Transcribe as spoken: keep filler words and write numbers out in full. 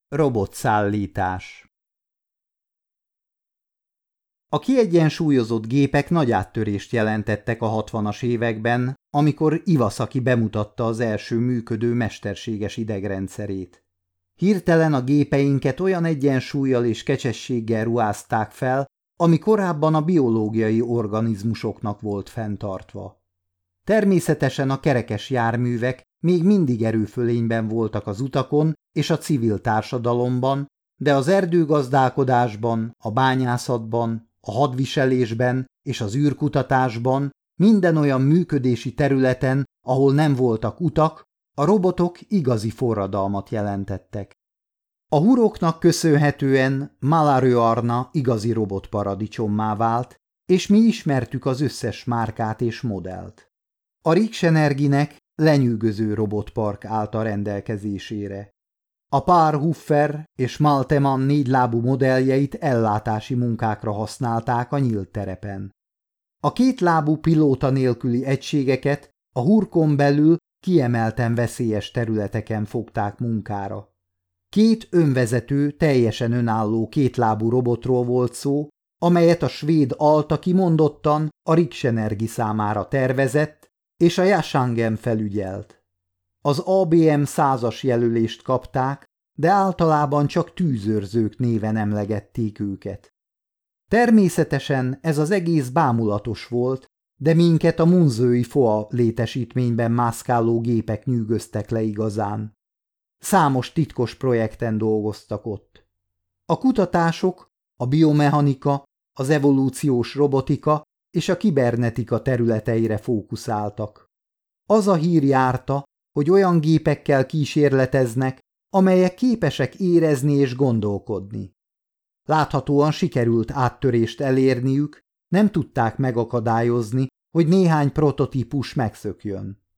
Robotszállítás. A kiegyensúlyozott gépek nagy áttörést jelentettek a hatvanas években, amikor Iwasaki bemutatta az első működő mesterséges idegrendszerét. Hirtelen a gépeinket olyan egyensúllyal és kecsességgel ruházták fel, ami korábban a biológiai organizmusoknak volt fenntartva. Természetesen a kerekes járművek még mindig erőfölényben voltak az utakon és a civil társadalomban, de az erdőgazdálkodásban, a bányászatban, a hadviselésben és az űrkutatásban, minden olyan működési területen, ahol nem voltak utak, a robotok igazi forradalmat jelentettek. A huroknak köszönhetően Malaröarna igazi robotparadicsommá vált, és mi ismertük az összes márkát és modellt. A Riksenerginek lenyűgöző robotpark állt a rendelkezésére. A Paarhuffer és Malteman négylábú modelljeit ellátási munkákra használták a nyílt terepen. A kétlábú pilóta nélküli egységeket a hurkon belül kiemelten veszélyes területeken fogták munkára. Két önvezető, teljesen önálló kétlábú robotról volt szó, amelyet a svéd Alta kimondottan a Riksenergi számára tervezett, és a Jasangem felügyelt. Az á bé em százas jelölést kapták, de általában csak tűzőrzők néven emlegették őket. Természetesen ez az egész bámulatos volt, de minket a munzői Foa létesítményben mászkáló gépek nyűgöztek le igazán. Számos titkos projekten dolgoztak ott. A kutatások, a biomechanika, az evolúciós robotika és a kibernetika területeire fókuszáltak. Az a hír járta, hogy olyan gépekkel kísérleteznek, amelyek képesek érezni és gondolkodni. Láthatóan sikerült áttörést elérniük, nem tudták megakadályozni, hogy néhány prototípus megszökjön.